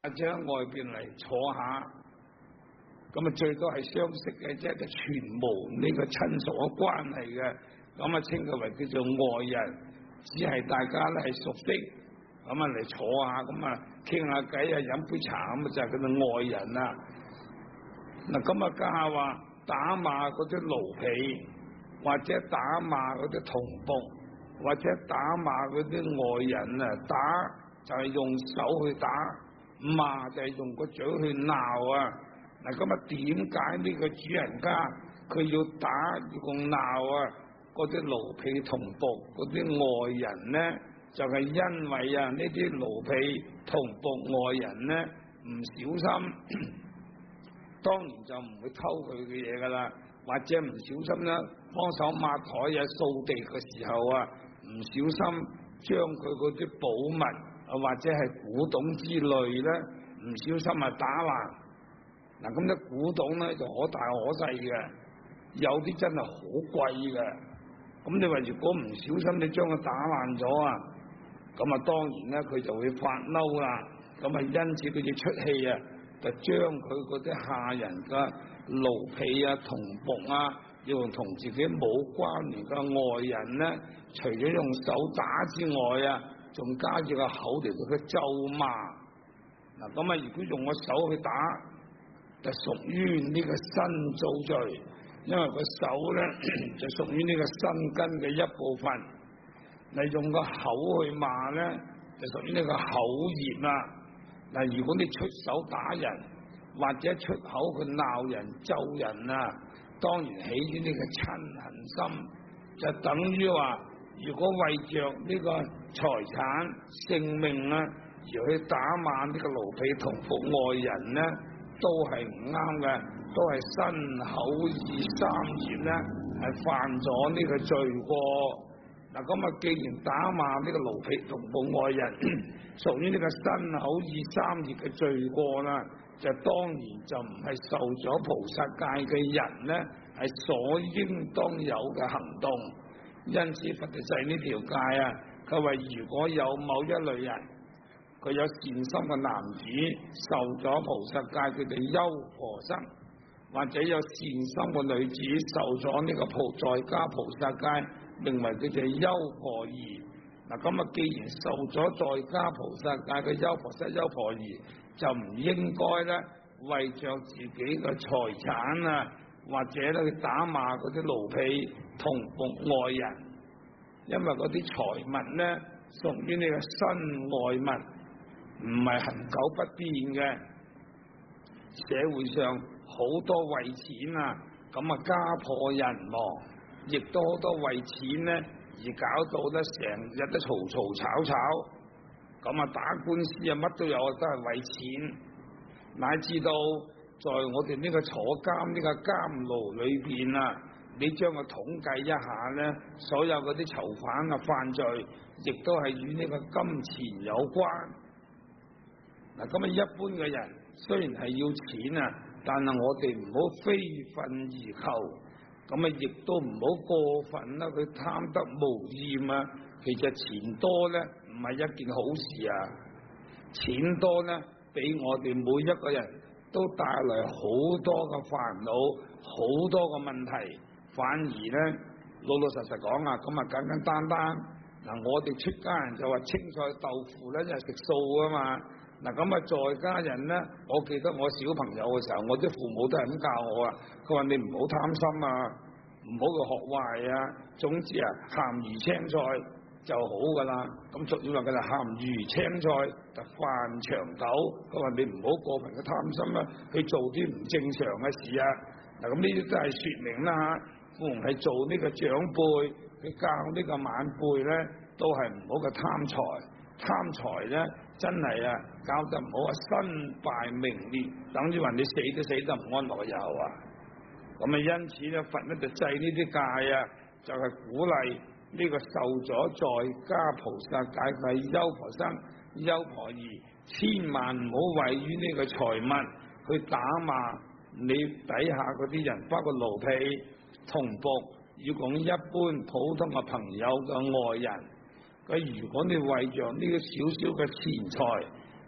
或者喺外邊嚟坐下，咁啊最多係相識嘅啫，就全無呢個親屬嘅關係嘅，咁啊稱佢為叫做外人，只係大家咧係熟悉，咁啊嚟坐下，咁啊傾下偈啊，飲杯茶咁啊就係叫做外人啦。嗱咁啊家下話打罵嗰啲奴婢，或者打罵嗰啲同僕，或者打罵嗰啲外人啊，打就係用手去打，罵就係用個嘴去鬧啊。嗱咁啊點解呢個主人家佢要打要咁鬧啊？嗰啲奴婢同僕嗰啲外人呢，就係因為啊呢啲奴婢同僕外人呢唔小心，當然就唔會偷佢嘅嘢噶啦，或者唔小心啦幫手抹台啊掃地嘅時候啊，唔小心將佢嗰啲寶物啊或者係古董之類咧，唔小心啊打爛。嗱咁啲古董咧就可大可細嘅，有啲真係好貴嘅。咁你話如果唔小心你將佢打爛咗啊，咁啊當然咧佢就會發嬲啦。咁啊因此佢要出氣啊，就將佢嗰啲下人嘅奴婢啊同僕啊，要同自己冇關聯嘅外人咧，除咗用手打之外啊，仲加住個口嚟到佢咒罵。嗱咁啊如果用個手去打，就屬於呢個身造罪，因為個手咧就屬於呢個身根嘅一部分。你用個口去罵咧，就屬於呢個口業啦。嗱，如果你出手打人，或者出口去鬧人、咒人啊，當然起於呢個嗔恨心，就等於話，如果為着呢個財產、性命啊，而去打罵呢個奴婢同僕外人咧，都係唔啱嘅，都係身口意三業咧係犯咗呢個罪過。嗱咁啊，既然打罵呢個奴婢同僕外人屬於呢個身口意三業嘅罪過啦，就當然就唔係受咗菩薩戒嘅人咧，係所應當有嘅行動。因此佛就制呢條戒啊，佢話如果有某一類人，佢有善心嘅男子受咗菩薩戒，佢哋優婆塞，或者有善心嘅女子受咗呢個在家菩薩戒，名為佢哋優婆夷。嗱咁啊，既然受咗在家菩薩戒嘅優婆塞、優婆夷，就唔應該咧為着自己嘅財產啊，或者咧去打罵嗰啲奴婢同僕外人，因為嗰啲財物咧屬於呢個身外物，唔係恆久不變嘅。社會上好多為錢啊，咁啊家破人亡，亦都好多為錢咧而搞到咧成日都嘈嘈吵吵，咁啊打官司啊乜都有，都係為錢。乃至到在我哋呢個坐監呢個監牢裏邊啊，你將佢統計一下咧，所有嗰啲囚犯啊犯罪，亦都係與呢個金錢有關。嗱，咁啊一般嘅人雖然係要錢啊，但係我哋唔好非分而求，咁啊亦都唔好過分啦，佢貪得無厭啊。其實錢多咧唔係一件好事啊，錢多咧俾我哋每一個人都帶來好多嘅煩惱，好多嘅問題。反而咧老老實實講啊，咁啊簡簡單單嗱，我哋出家人就話青菜豆腐咧就係食素啊嘛。嗱咁啊，在家人咧，我記得我小朋友嘅時候，我啲父母都係咁教我啊。佢話你唔好貪心啊，唔好去學壞啊。總之啊，鹹魚青菜就好噶啦。咁俗語話佢就鹹魚青菜就飯長久。佢話你唔好過分嘅貪心啊，去做啲唔正常嘅事啊。嗱咁呢啲都係説明啦嚇，父母係做呢個長輩，去教呢個晚輩咧，都係唔好嘅貪財。貪財咧，真係啊，搞得唔好啊，身敗名裂，等於話你死都死得唔安樂有啊。咁啊，因此咧，佛咧就制呢啲戒啊，就係鼓勵呢個受咗在家菩薩戒嘅優婆塞、優婆夷，千萬唔好為於呢個財物去打罵你底下嗰啲人，包括奴婢、同僕，要講一般普通嘅朋友嘅外人。如果你為着呢個少少嘅錢財，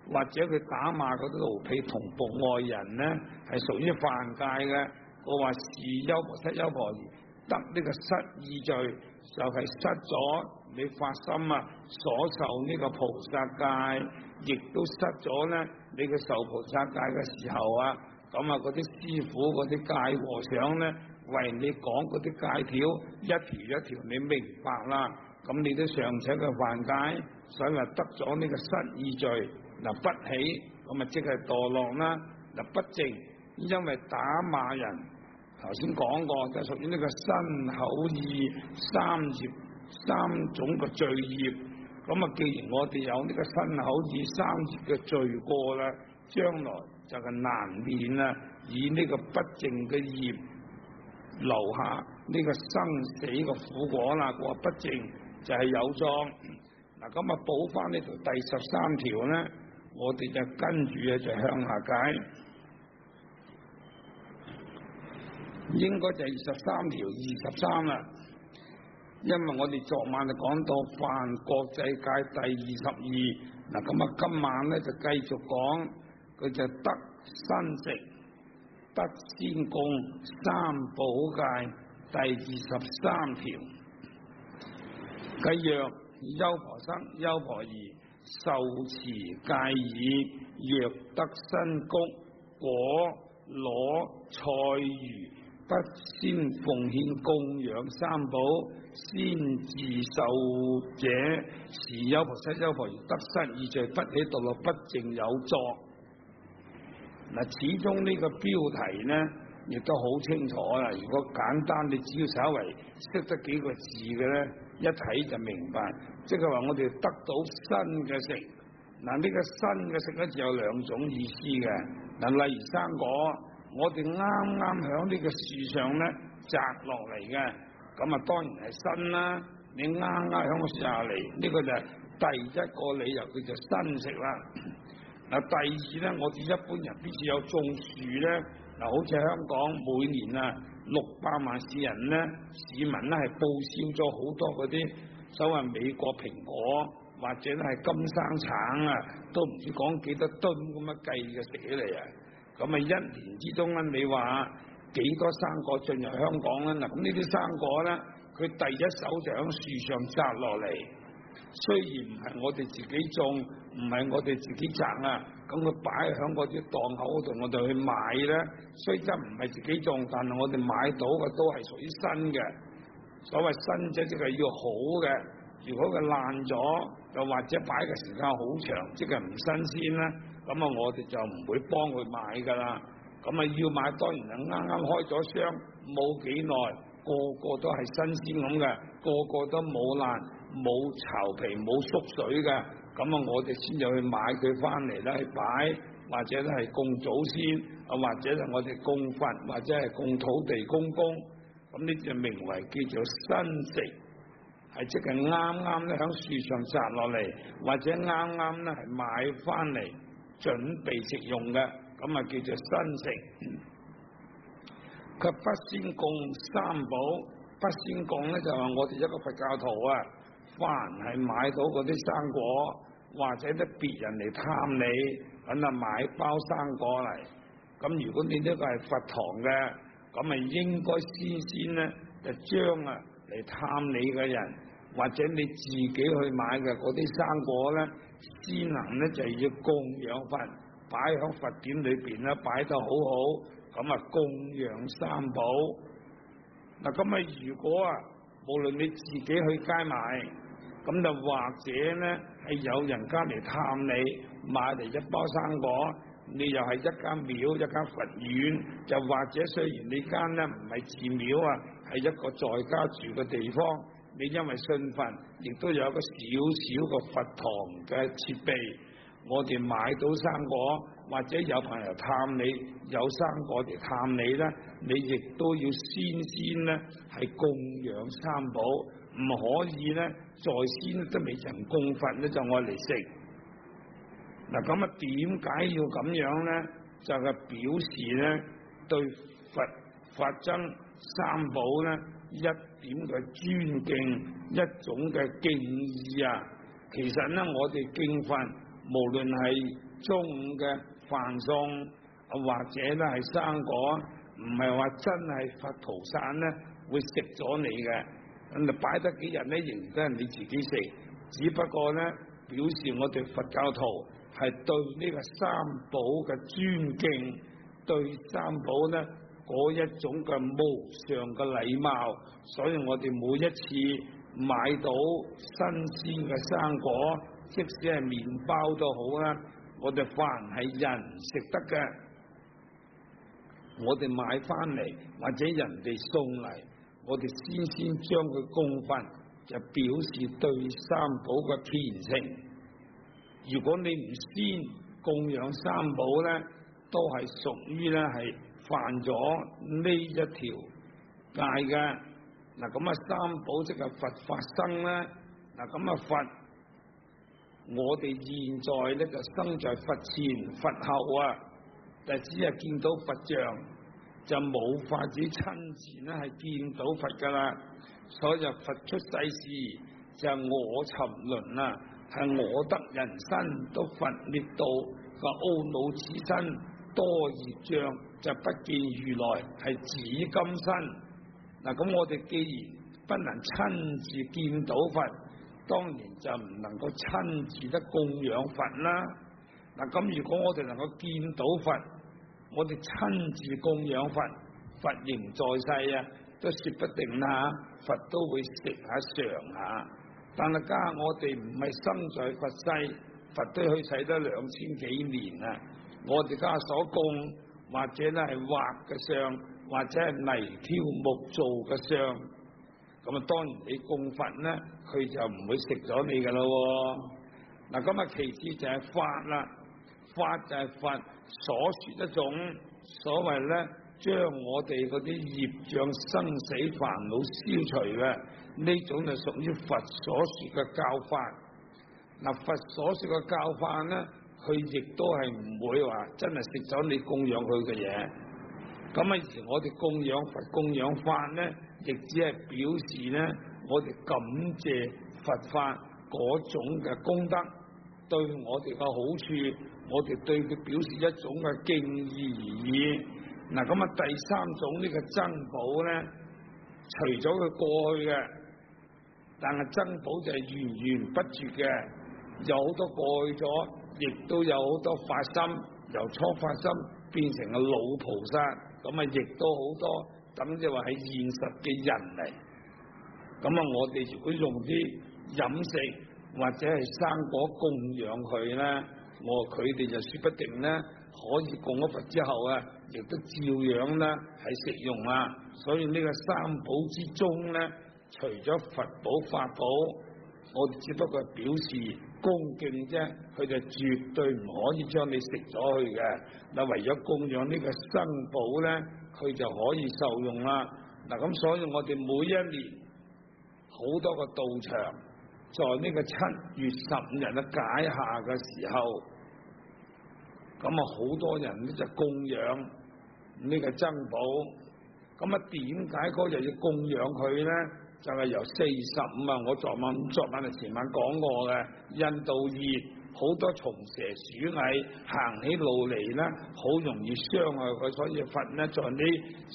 或者佢打罵嗰啲奴婢同僕外人咧，係屬於犯戒嘅。我話是優婆塞優婆夷得呢個失意罪，就係失咗你發心啊所受呢個菩薩戒，亦都失咗咧你嘅受菩薩戒嘅時候啊，咁啊嗰啲師傅嗰啲戒和尚咧為你講嗰啲戒條一條一條你明白啦，咁你都尚且嘅犯戒，所以話得咗呢個失意罪。嗱不起咁啊即係墮落啦。嗱不正因為打罵人，頭先講過就屬於呢個身口意三種嘅罪業。咁啊既然我哋有呢個身口意三業嘅罪過啦，將來就係難免啊以呢個不正嘅業留下呢個生死嘅苦果啦。個不正就係有狀。嗱咁啊補翻呢條第13條咧，我哋就跟住啊就向下解，應該就係23條23啦。因為我哋昨晚就講到犯國際戒第22，嗱咁啊今晚咧就繼續講，佢就得生食，得先供三寶戒第23條。繼若優婆塞優婆夷受持戒已，若得身谷果螺菜魚，不先奉獻供養三寶，先自受者，是優婆塞優婆夷得失意罪，不起墮落不正有作。嗱，始終呢個標題呢，亦都好清楚啦。如果簡單，你只要稍為識得幾個字嘅咧，一睇就明白。即係話我哋得到新嘅食，嗱呢個新嘅食咧就有兩種意思嘅。嗱，例如生果，我哋啱啱響呢個樹上咧摘落嚟嘅，咁啊當然係新啦。你啱啱響個樹下嚟，呢個就係第一個理由，佢就新食啦。嗱，第二咧，我哋一般人必須有種樹咧。嗱，好似香港每年啊600萬市人咧，市民咧係報銷咗好多嗰啲所謂美國蘋果或者咧係金生橙啊，都唔知講幾多噸咁樣計嘅食起嚟啊。咁啊一年之中咧，你話幾多生果進入香港咧？嗱，咁呢啲生果咧，佢第一手就喺樹上摘落嚟。雖然唔係我哋自己種，唔係我哋自己摘啊，咁佢擺喺嗰啲檔口度，我哋去買咧，雖則唔係自己種，但係我哋買到嘅都係屬於新嘅。所謂新啫，即係要好嘅。如果佢爛咗，又或者擺嘅時間好長，即係唔新鮮啦，咁啊我哋就唔會幫佢買噶啦。咁啊要買當然係啱啱開咗箱，冇幾耐，個個都係新鮮咁嘅，個個都冇爛。冇巢皮冇縮水嘅，咁啊我哋先就去買佢翻嚟咧去擺，或者咧係供祖先，啊或者係我哋供佛，或者係供土地公公，咁呢就名為叫做新食，係即係啱啱咧響樹上摘落嚟，或者啱啱咧係買翻嚟準備食用嘅，咁啊叫做新食。佢不先供三寶，不先供咧就話我哋一個佛教徒啊。凡係買到嗰啲生果，或者啲別人嚟探你，咁啊買包生果嚟。咁如果你呢個係佛堂嘅，咁啊應該先咧就將啊嚟探你嘅人，或者你自己去買嘅嗰啲生果咧，先能咧就要供養佛，擺喺佛典裏邊咧擺得好好，咁啊供養三寶。嗱咁啊如果啊無論你自己去街買，咁就或者咧係有人家嚟探你，買嚟一包生果，你又係一間廟一間佛院，就或者雖然你間咧唔係寺廟啊，係一個在家住嘅地方，你因為信佛，亦都有一個小小個佛堂嘅設備，我哋買到生果，或者有朋友探你，有生果嚟探你咧，你亦都要先咧係供養三寶，唔可以咧在先都未曾供佛咧就愛嚟食。嗱咁啊，點解要咁樣咧？就係表示咧對佛法僧三寶咧一點嘅尊敬，一種嘅敬意啊。其實咧我哋敬佛， 無論係中午嘅飯餸，或者咧係生果，唔係話真係佛菩薩咧會食咗你嘅，咁就擺得幾日咧，仍然都係你自己食。只不過咧，表示我哋佛教徒係對呢個三寶嘅尊敬，對三寶咧嗰一種嘅無上嘅禮貌，所以我哋每一次買到新鮮嘅生果，即使係麵包都好啦，我哋凡係人食得嘅，我哋買翻嚟或者人哋送嚟，我哋先將佢供佛，就表示對三寶嘅虔誠。如果你唔先供養三寶咧，都係屬於咧係犯咗呢一條戒嘅。嗱咁啊，三寶即係佛法僧啦。嗱咁啊，佛我哋現在咧就生在佛前佛後啊，就只係見到佛像，就冇法子親自咧係見到佛噶啦。所以佛出世時就係我沉淪啊，係我得人身，都佛滅道個懊惱此身多業障，就不見如來係指今身。嗱咁我哋既然不能親自見到佛，當然就唔能夠親自得供養佛啦。嗱咁如果我哋能夠見到佛，我哋親自供養佛，佛仍在世啊，都說不定啦，佛都會食下嘗下。但係家下我哋唔係生在佛世，佛都去世得2000幾年啦。我哋家所供或者咧係畫嘅像，或者係泥雕木做嘅像，咁啊當然你供佛咧，佢就唔會食咗你噶咯。嗱咁啊，其次就係法啦，法就係佛所說一種所謂咧，將我哋嗰啲業障生死煩惱消除嘅呢種就屬於佛所說嘅教法。嗱，佛所說嘅教法咧，佢亦都係唔會話真係食咗你供養佢嘅嘢。咁啊，而我哋供養佛供養法咧，亦只係表示咧，我哋感謝佛法嗰種嘅功德對我哋嘅好處，我哋對佢表示一種嘅敬意而已。嗱，咁啊，第三種呢個僧寶咧，除咗佢過去嘅，但係僧寶就係源源不絕嘅，有好多過去咗，亦都有好多發心，由初發心變成個老菩薩。咁啊，亦都好多，等即係話係現實嘅人嚟。咁啊，我哋如果用啲飲食或者係生果供養佢咧，佢哋就說不定咧，可以供咗佛之後啊，亦都照樣咧係食用啊。所以呢個三寶之中咧，除咗佛寶法寶，我哋只不過表示恭敬啫，佢就絕對唔可以將你食咗去嘅。嗱，為咗供養呢個僧寶咧，佢就可以受用啦。嗱，咁所以我哋每一年好多個道場，在呢個7月15日嘅解夏嘅時候，咁啊好多人咧就供養呢個僧寶。咁啊，點解嗰日要供養佢咧？就係由45啊，我昨晚啊前晚講過嘅，印度熱，好多蟲蛇鼠蟻行起路嚟咧，好容易傷害佢，所以佛咧在呢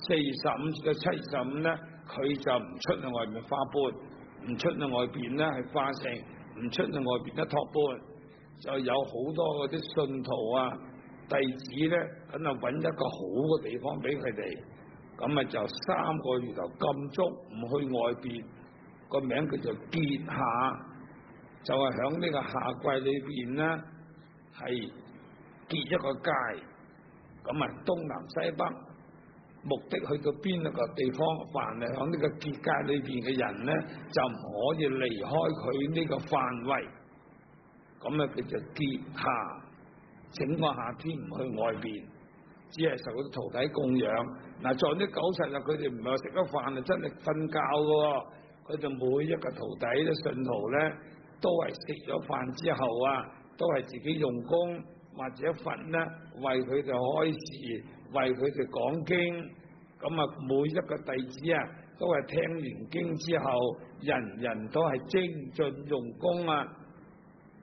45至到75咧，佢就唔出去外面花缽，唔出去外邊咧係化城，唔出去外邊咧托缽，就有好多嗰啲信徒啊弟子咧，咁啊揾一個好嘅地方俾佢哋。咁啊就3個月頭禁足，唔去外邊，個名叫做結夏，就係響呢個夏季裏邊咧，係結一個界，咁啊東南西北，目的去到邊一個地方，凡係響呢個結界裏邊嘅人咧，就唔可以離開佢呢個範圍，咁啊叫做結夏，整個夏天唔去外邊。只係受啲徒弟供養。嗱，在呢90日，佢哋唔係話食咗飯啊，真係瞓覺嘅。佢就每一個徒弟咧、信徒咧，都係食咗飯之後啊，都係自己用功或者佛咧為佢哋開示，為佢哋講經。咁啊，每一個弟子啊，都係聽完經之後，人人都係精進用功啊。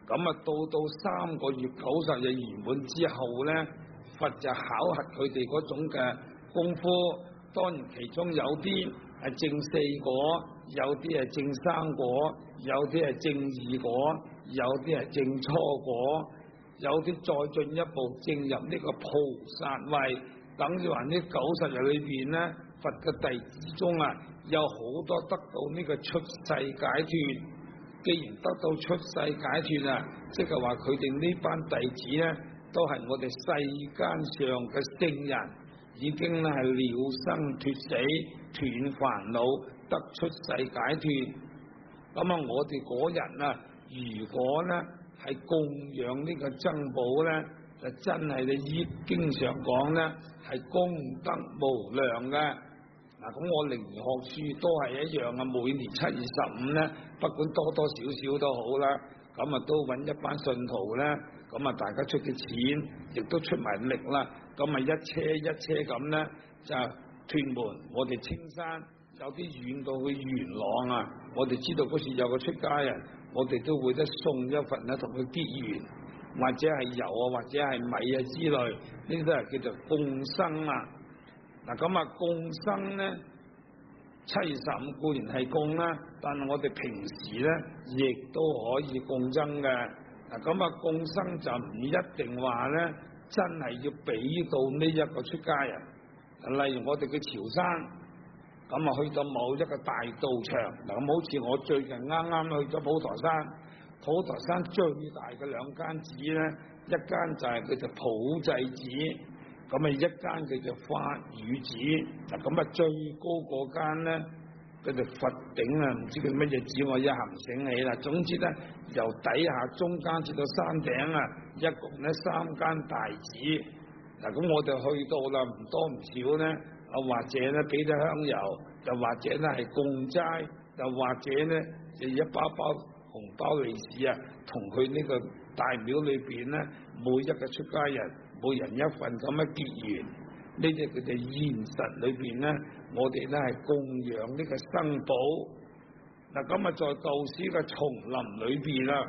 咁啊到3個月90日圓滿之後咧，佛就考核佢哋嗰種嘅功夫。當然其中有啲係證4果，有啲係證3果，有啲係證2果，有啲係證初果，有啲再進一步證入呢個菩薩位。等於話呢90日裏邊咧，佛嘅弟子中啊，有好多得到呢個出世解脫。既然得到出世解脫啊，即係話佢哋呢班弟子咧，都係我哋世間上嘅聖人，已經咧係了生脫死、斷煩惱、得出世解脫。咁啊，我哋嗰人啊，如果咧係供養呢個珍寶咧，就真係你依經上講咧係功德無量嘅。嗱，咁我靈學書都係一樣啊，每年7月15咧，不管多多少少都好啦，咁啊都揾一班信徒咧，咁啊大家出嘅錢，亦都出埋力啦，咁啊一車一車咁咧就屯門，我哋青山有啲遠到去元朗啊，我哋知道嗰時有個出家人，我哋都會得送一份咧同佢結緣，或者係油啊，或者係米啊之類，呢啲都係叫做供生啊。嗱，咁啊供生咧，7月15固然係供啦，但係我哋平時咧亦都可以供僧嘅。嗱，咁啊供生就唔一定話咧，真係要俾到呢一個出家人。例如我哋嘅潮山，咁啊去到某一個大道場，嗱，咁好似我最近啱啱去咗普陀山，普陀山最大嘅2間寺咧，一間就係叫做普濟寺。咁啊，一間叫做法語寺，嗱，咁啊最高嗰間咧叫做佛頂啊，唔知佢乜嘢寺，我一下唔醒起啦。總之咧，由底下、中間至到山頂啊，一共咧3間大寺。嗱，咁我哋去到啦，唔多唔少咧，啊或者咧俾啲香油，又或者咧係供齋，又或者咧就一包包紅包利是啊，同佢呢個大廟裏邊咧每一個出家人。每人一份咁樣結緣，呢啲佢哋現實裏邊咧，我哋咧係供養呢個生寶。嗱，咁啊在道士嘅叢林裏邊啦，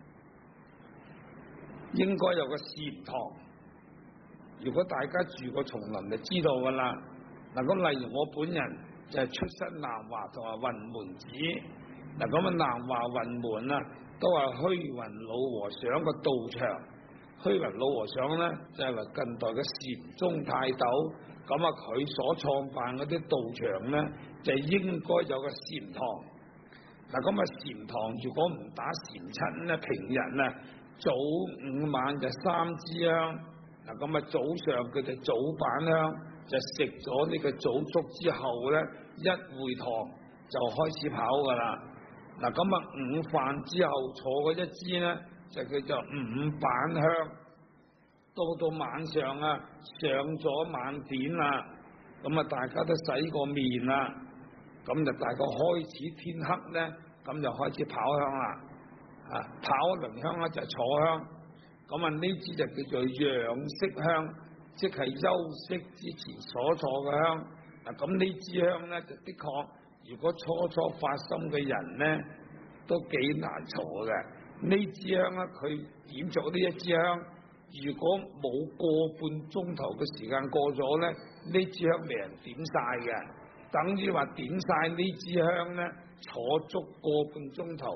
應該有個禪堂。如果大家住過叢林就知道噶啦。嗱，咁例如我本人就係出身南華同埋雲門寺。嗱，咁啊南華雲門啊，都係虛雲老和尚個道場。虛雲老和尚咧就係話近代嘅禪宗泰斗，咁啊佢所創辦嗰啲道場咧就應該有個禪堂。嗱，咁啊禪堂如果唔打禪七咧，平日啊早午晚就3支香。嗱，咁啊早上佢哋早板香就食咗呢個早粥之後咧，一回堂就開始跑噶啦。嗱，咁啊午飯之後坐嗰一支咧，就叫做午板香。到晚上啊，上咗晚點啦，咁啊大家都洗過面啦，咁就大概開始天黑咧，咁就開始跑香啦。啊，跑一輪香咧就坐香，咁啊呢支就叫做養息香，即係休息之前所坐嘅香。嗱，咁呢支香咧就的確，如果初發心嘅人咧，都幾難坐嘅。呢支香咧，佢點着呢一支香，如果冇個半鐘頭嘅時間過咗咧，呢支香俾人點晒嘅，等於話點晒呢支香咧，坐足個半鐘頭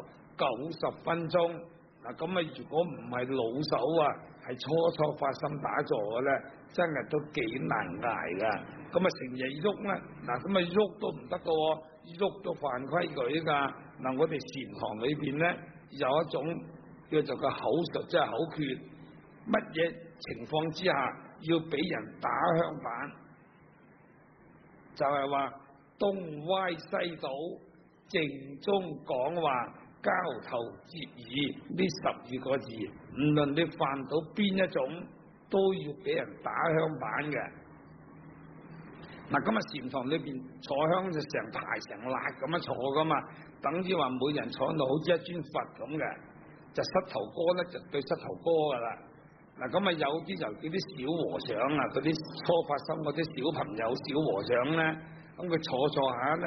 90分鐘。嗱，咁啊，如果唔係老手啊，係初發心打坐嘅咧，真係都幾難捱噶。咁啊，成日喐咧，嗱，咁啊喐都唔得噶，喐都犯規矩噶。嗱，我哋禪堂裏邊咧有一種叫做個口述，即係口訣，乜嘢情況之下要俾人打香板，就係話東歪西倒，正中講話，交頭接耳呢12個字，唔論你犯到邊一種，都要俾人打香板嘅。嗱，今日禪堂裏邊坐香就成排成列咁樣坐噶嘛，等於話每人坐到好似一尊佛咁嘅，就膝頭哥咧就對膝頭哥噶啦。嗱，咁啊有啲就叫啲小和尚啊，嗰啲初發心嗰啲小朋友小和尚咧，咁佢坐下咧，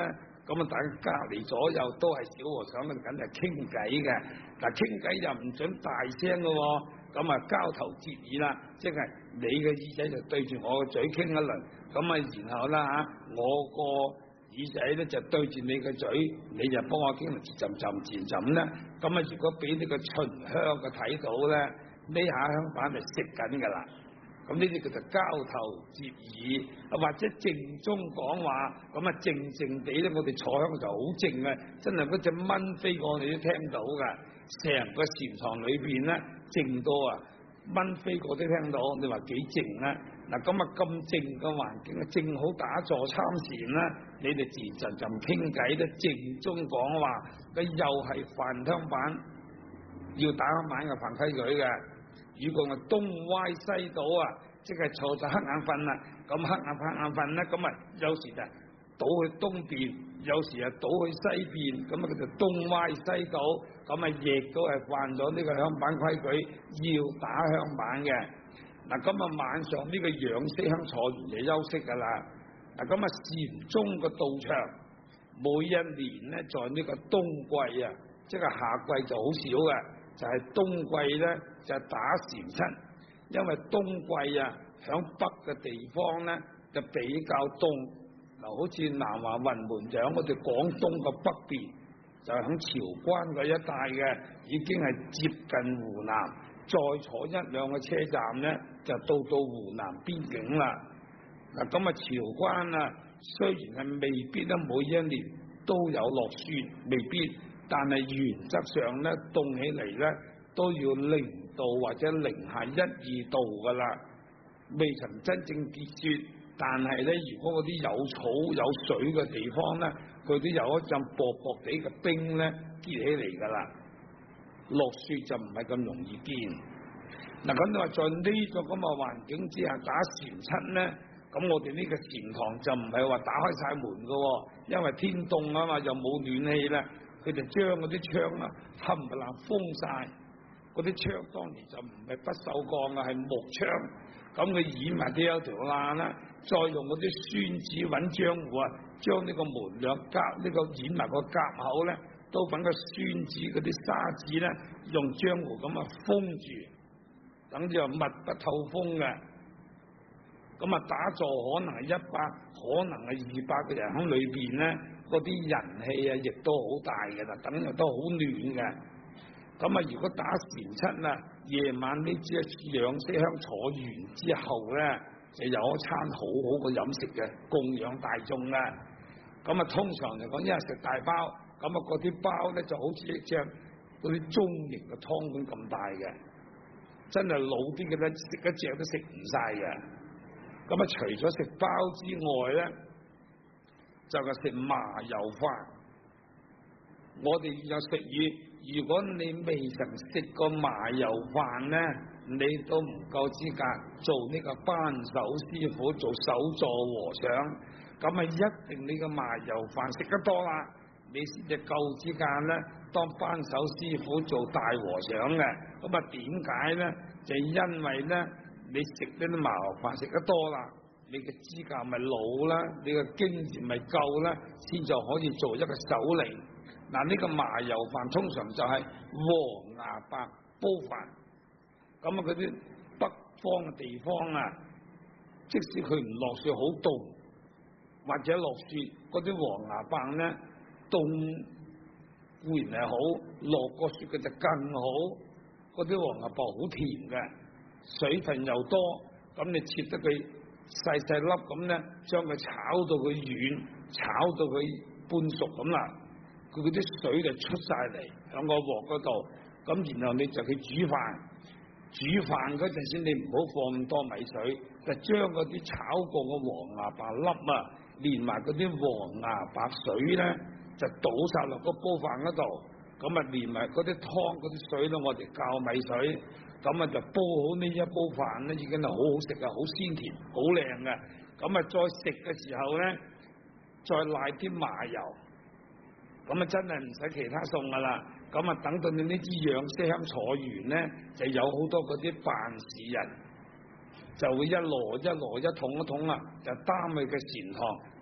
咁啊大家隔離左右都係小和尚，咁梗係傾偈嘅。嗱傾偈又唔準大聲嘅喎，咁啊交頭接耳啦，即係你嘅耳仔就對住我嘅嘴傾一輪，咁啊然後啦嚇，我個耳仔咧就對住你嘅嘴，你就幫我傾浸咧。咁啊如果俾呢個秦香嘅睇到咧，呢下香板就食緊㗎啦。咁呢啲叫做交頭接耳，或者靜中講話，咁啊靜靜地咧，我哋坐響就好靜嘅，真係嗰隻蚊飛過你都聽到㗎。成個禪堂裏邊咧靜到啊，蚊飛過都聽到，你話幾靜咧？嗱咁啊咁靜嘅環境啊，正好打坐參禪啦，你哋自陣傾偈咧，靜中講話，佢又係飯香板，要打香板嘅犯規矩嘅。如果我東歪西倒啊，即係坐就瞌眼瞓啦。咁瞌眼瞓咧，咁啊有時就倒去東邊，有時啊倒去西邊，咁啊佢就東歪西倒，咁啊亦都係犯咗呢個香板規矩，要打香板嘅。嗱，咁啊晚上呢個養息香坐完就休息噶啦。嗱，咁啊禪宗嘅道場，每一年咧在呢個冬季啊，即係夏季就好少嘅，就係冬季咧就打禪七，因為冬季啊響北嘅地方咧就比較凍。嗱，好似南華雲門就喺我哋廣東嘅北邊，就喺韶關嗰一帶嘅，已經係接近湖南，再坐一兩個車站咧就到湖南邊境啦。嗱，咁啊韶關啊，雖然係未必咧每一年都有落雪，未必，但係原則上咧凍起嚟咧都要0度或者零下1、2度噶啦，未曾真正結雪。但係咧，如果嗰啲有草有水嘅地方咧，佢都有一陣薄薄地嘅冰咧結起嚟噶啦，落雪就唔係咁容易見。嗱，咁你話在呢個咁嘅環境之下打禪七咧，咁我哋呢個禪堂就唔係話打開晒門噶，因為天凍啊嘛，又冇暖氣啦，佢就將嗰啲窗啊冚唪唥封晒，嗰啲窗當然就唔係不鏽鋼啊，係木窗，咁佢掩埋都有條罅啦。再用嗰啲宣紙揾漿糊啊，將呢個門兩夾呢個掩埋個夾口咧，都揾個宣紙嗰啲砂紙咧，用漿糊咁啊封住，等住密不透風嘅。咁啊打坐可能係100，可能係200個人喺裏邊咧，嗰啲人氣啊亦都好大嘅啦，等又都好暖嘅。咁啊如果打禪七啊，夜晚呢支養息香坐完之後咧，就有一餐好好嘅飲食嘅，供養大眾啦。咁啊，通常嚟講，一日食大包，咁啊，嗰啲包咧就好似一隻嗰啲中型嘅湯碗咁大嘅，真係老啲嘅咧，食一隻都食唔晒嘅。咁啊，除咗食包之外咧，就係食麻油飯。我哋有食魚。如果你未曾食過麻油飯咧，你都唔夠資格做呢個班手師傅，做手座和尚。咁啊，一定你個麻油飯食得多啦，你先至夠資格咧當班手師傅做大和尚嘅。咁啊，點解咧？就因為咧，你食呢啲麻油飯食得多啦，你嘅資格咪老啦，你嘅經驗咪夠啦，先就可以做一個首領。嗱，呢個麻油飯通常就係黃芽白煲飯，咁啊嗰啲北方嘅地方啊，即使佢唔落雪好凍，或者落雪，嗰啲黃芽白咧凍固然係好，落過雪嘅就更好。嗰啲黃芽白好甜嘅，水分又多，咁你切得佢細細粒咁咧，將佢炒到佢軟，炒到佢半熟咁啦。佢嗰啲水就出晒嚟響個鑊嗰度，咁然後你就去煮飯。煮飯嗰陣時，你唔好放咁多米水，就將嗰啲炒過嘅黃芽白粒啊，連埋嗰啲黃芽白水咧，就倒晒落個煲飯嗰度。咁啊，連埋嗰啲湯嗰啲水咧，我哋教米水，咁啊就煲好呢一煲飯咧，已經係好好食啊，好鮮甜，好靚嘅。咁啊，再食嘅時候咧，再瀨啲麻油。咁啊，真係唔使其他餸噶啦。咁啊，等到你呢支養息香坐完咧，就有好多嗰啲辦事人就會一籮一籮、一桶一桶啊，就擔去嘅禪堂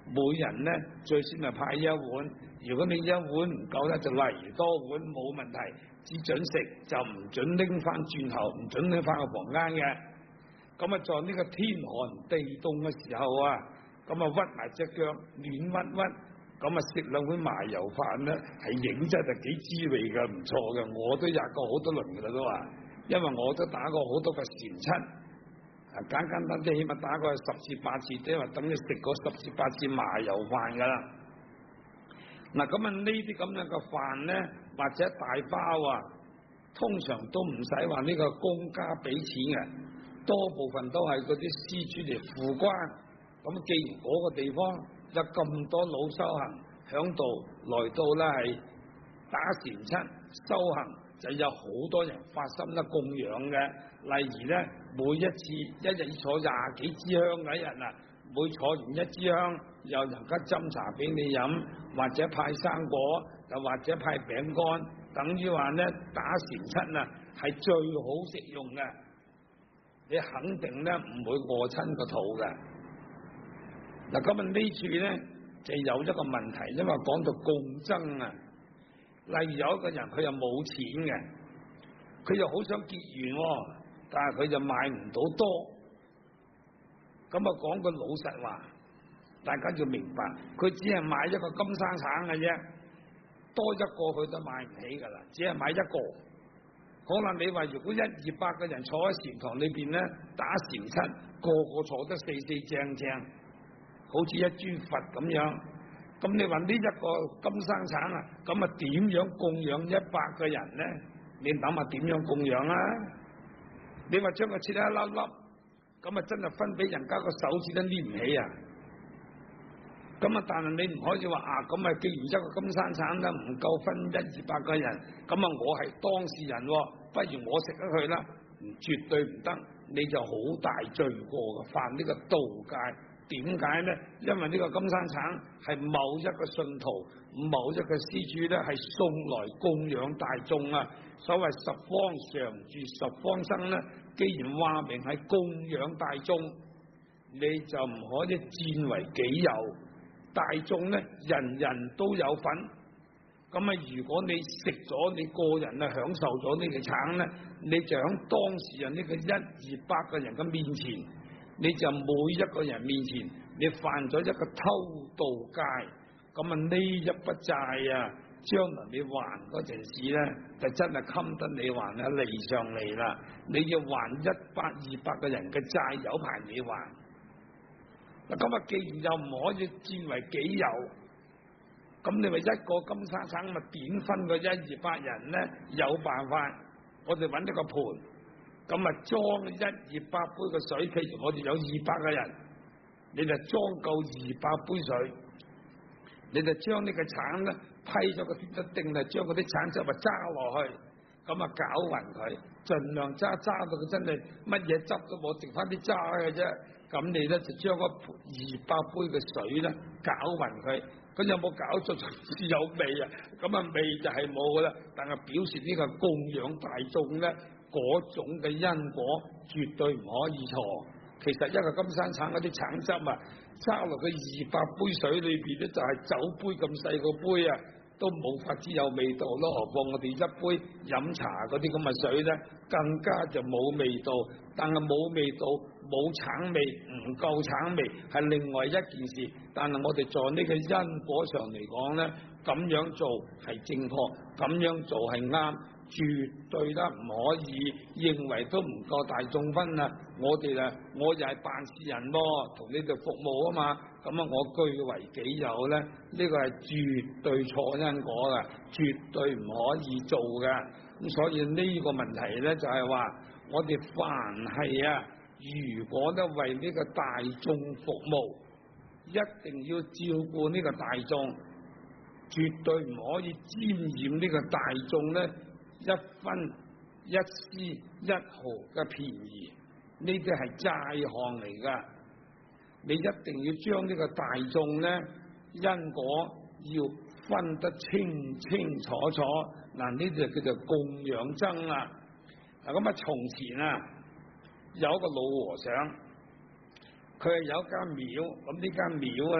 每人呢最先係派一碗，如果你一碗唔夠呢，就嚟多碗冇問題，只准食就唔准拎翻轉頭，唔准拎翻個房間嘅。咁啊，在呢個天寒地凍嘅時候啊，咁啊屈埋隻腳暖屈屈，咁啊食兩碗麻油飯呢，係認真係幾滋味嘅，唔錯嘅。我都吔過好多輪噶啦都話，因為我都打過好多個前七，簡簡單單起碼打過10次8次，即係話等於食過10次8次麻油飯噶啦。嗱，咁啊呢啲咁樣嘅飯呢，或者大包啊，通常都唔使話呢個公家俾錢嘅，多部分都係嗰啲施主嚟付關。咁既然嗰個地方有咁多老修行響度來到咧係打禪七修行，就有好多人發心咧供養嘅。例如咧，每一次一日坐20幾支香嘅一日啊，每坐完一支香，又人家斟茶俾你飲，或者派生果，又或者派餅乾，等於話咧打禪七啊係最好食用嘅，你肯定咧唔會餓親個肚嘅。嗱，咁啊呢處咧就有一個問題，因為講到共爭啊，例如有一個人佢又冇錢嘅，佢又好想結緣，但係佢就買唔到多，咁啊講句老實話，大家要明白，佢只係買一個金生橙嘅啫，多一個佢都買唔起噶啦，只係買一個。可能你話如果100-200個人坐喺禪堂裏邊咧打禪七，個個坐得四正正，好似一尊佛咁樣，咁你話呢一個金生橙啊，咁啊點樣供養100個人呢？你諗下點樣供養啊？你話將佢切一粒粒，咁啊真係分俾人家個手指都捏唔起啊！咁啊，但係你唔可以話啊，咁啊既然一個金生橙咧唔夠分100-200個人，咁啊我係當事人，不如我食咗佢啦，絕對唔得，你就好大罪過嘅，犯呢個道戒。點解呢？因為呢個金生橙係某一個信徒、某一個施主咧，係送來供養大眾啊。所謂十方常住十方生咧，既然話明係供養大眾，你就唔可以佔為己有。大眾咧，人人都有份。咁啊，如果你食咗，你個人啊享受咗呢個橙咧，你就喺當事人呢個100-200個人嘅面前。你就每一個人面前，你犯咗一個偷盜戒，咁啊呢一筆債啊，將來你還嗰陣時咧，就真係襟得你還啊，嚟上嚟啦！你要還100-200個人嘅債，有排你還。嗱，咁啊，既然又唔可以佔為己有，咁你咪一個金生橙咪點分個100-200人咧？有辦法，我哋揾一個盤。咁啊，裝100-200杯嘅水，譬如我哋有200個人，你就裝夠200杯水，你就將呢個橙咧批咗個一定係將嗰啲橙汁咪揸落去，咁啊攪勻佢，盡量揸到佢真係乜嘢汁都冇，剩翻啲渣嘅啫。咁你咧就將嗰200杯嘅水咧攪勻佢，咁有冇搞錯？有味啊！咁啊味就係冇噶啦，但係表示呢個供養大眾咧。嗰種嘅因果絕對唔可以錯。其實一個金生橙嗰啲橙汁啊，揸落去200杯水裏邊咧，就係酒杯咁細個杯啊，都冇法子有味道咯。何況我哋一杯飲茶嗰啲咁嘅水咧，更加就冇味道。但係冇味道、冇橙味、唔夠橙味係另外一件事。但係我哋在呢個因果上嚟講咧，咁樣做係正確，咁樣做係啱。絕對啦，唔可以認為都唔夠大眾分啊！我哋啊，我又係辦事人喎，同你哋服務啊嘛，咁啊，我據為己有咧，呢個係絕對錯因果噶，絕對唔可以做噶。咁所以呢個問題咧，就係話我哋凡係啊，如果咧為呢個大眾服務，一定要照顧呢個大眾，絕對唔可以沾染呢個大眾咧。一分一絲一毫嘅便宜，呢啲係債項嚟噶。你一定要將呢個大眾咧因果要分得清清楚楚。嗱，呢啲就叫做供養僧啦。嗱，咁啊，從前啊有一個老和尚，佢係有一間廟，咁呢間廟咧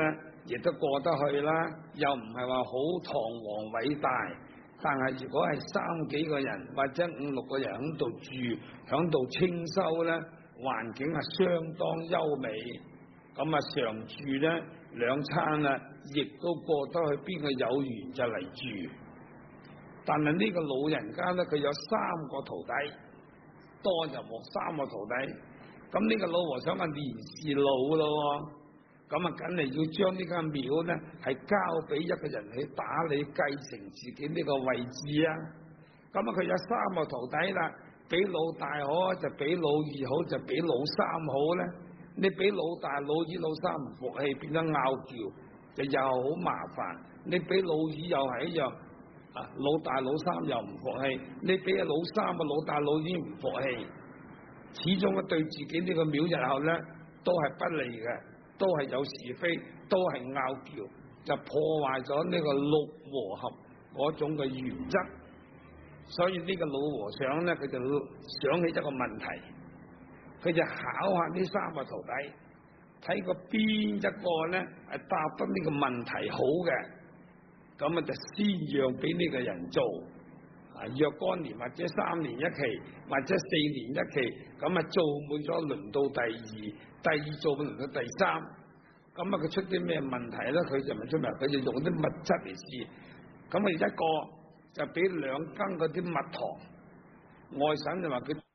亦都過得去啦，又唔係話好堂皇偉大。但係如果係3幾個人或者5、6個人喺度住，喺度清修咧，環境係相當優美。咁啊常住咧2餐啊，亦都過得去，邊個有緣就嚟住。但係呢個老人家咧，佢有3個徒弟，多就冇3個徒弟。咁呢個老和尚啊年事老咯，咁啊梗係要將呢間廟咧係交俾一個人去打理，繼承自己呢個位置啊。咁啊佢有3個徒弟啦，俾老大好就俾老二好，就俾老三好咧。你俾老大、老二、老三唔服氣，變咗拗撬，就又好麻煩。你俾老二又係一樣，老大、老三又唔服氣。你俾老三啊、老大、老二唔服氣，始終對自己呢個廟日後咧都係不利嘅，都係有是非，都係拗撬，就破壞咗呢個6和合嗰種嘅原則。所以呢個老和尚咧，佢就想起一個問題。佢就考下呢3個徒弟，睇過邊一個咧係答得呢個問題好嘅，咁啊就先讓俾呢個人做。若干年或者3年一期，或者4年一期，咁啊做滿咗輪到第二做滿輪到第3，咁啊佢出啲咩問題咧？佢就唔出嚟，佢就用啲物質嚟試。咁啊一個就俾2羹嗰啲蜜糖，外省就話佢